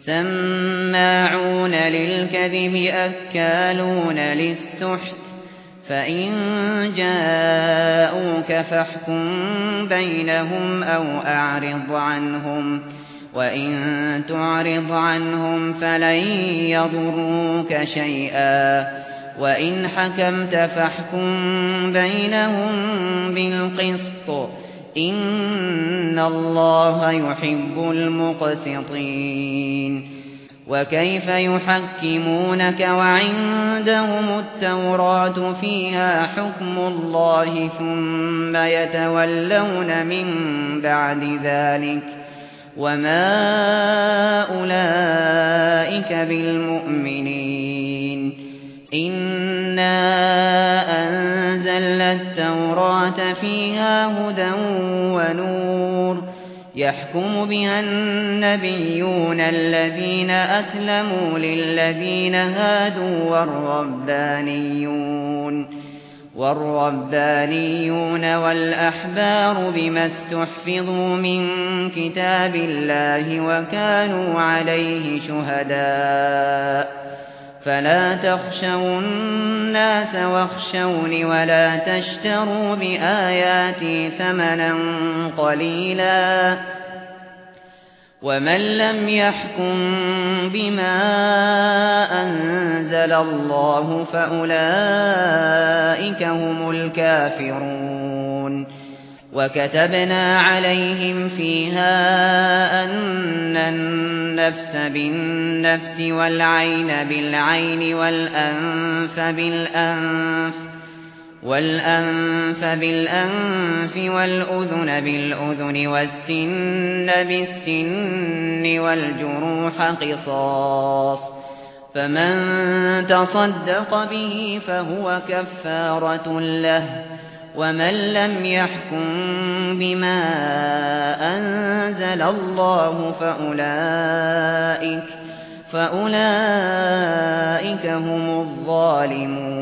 سماعون للكذب أكالون للسحت فإن جاءوك فاحكم بينهم أو أعرض عنهم وإن تعرض عنهم فلن يضروك شيئا وإن حكمت فاحكم بينهم بالقسط إن الله يحب المقسطين وكيف يحكمونك وعندهم التوراة فيها حكم الله ثم يتولون من بعد ذلك وما أولئك بالمؤمنين إنا أنزلنا التوراة فيها هدى ونور يحكم بها النبيون الذين أسلموا للذين هادوا والربانيون والأحبار بما استحفظوا من كتاب الله وكانوا عليه شهداء فلا تخشوا الناس واخشوني ولا تشتروا بآياتي ثمنا قليلا ومن لم يحكم بما أنزل الله فأولئك هم الكافرون وكتبنا عليهم فيها أن النفس بالنفس والعين بالعين والأنف بالأنف والأذن بالأذن والسن بالسن والجروح قصاص فمن تصدق به فهو كفارة له ومن لم يحكم بما أنزل الله فأولئك هم الظالمون